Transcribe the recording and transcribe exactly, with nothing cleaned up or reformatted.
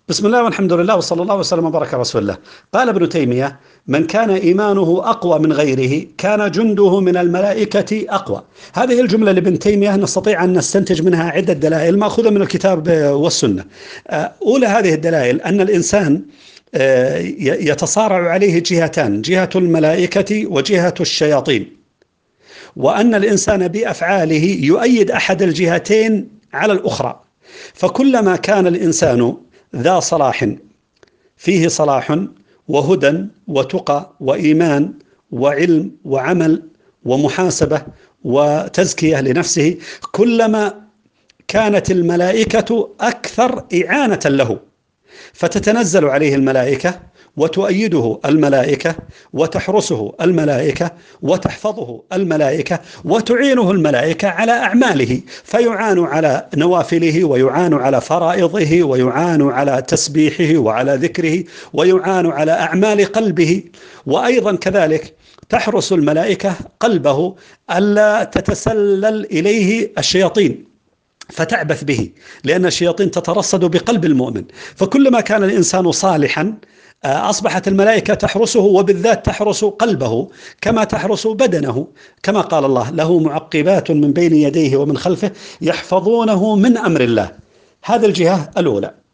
بسم الله والحمد لله وصلى الله وسلم وبارك على رسول الله. قال ابن تيمية: من كان إيمانه أقوى من غيره كان جنده من الملائكة أقوى. هذه الجملة لابن تيمية نستطيع أن نستنتج منها عدة دلائل مأخوذة من الكتاب والسنة. أولى هذه الدلائل أن الإنسان يتصارع عليه جهتان، جهة الملائكة وجهة الشياطين، وأن الإنسان بأفعاله يؤيد أحد الجهتين على الأخرى. فكلما كان الإنسان ذا صلاح، فيه صلاح وهدى وتقى وإيمان وعلم وعمل ومحاسبة وتزكية لنفسه، كلما كانت الملائكة أكثر إعانة له، فتتنزل عليه الملائكة وتؤيده الملائكة وتحرسه الملائكة وتحفظه الملائكة وتعينه الملائكة على أعماله، فيعان على نوافله ويعان على فرائضه ويعان على تسبيحه وعلى ذكره ويعان على أعمال قلبه. وأيضا كذلك تحرس الملائكة قلبه ألا تتسلل إليه الشياطين فتعبث به، لأن الشياطين تترصد بقلب المؤمن. فكلما كان الإنسان صالحا أصبحت الملائكة تحرسه، وبالذات تحرس قلبه كما تحرس بدنه، كما قال الله: له معقبات من بين يديه ومن خلفه يحفظونه من أمر الله. هذه الجهة الأولى.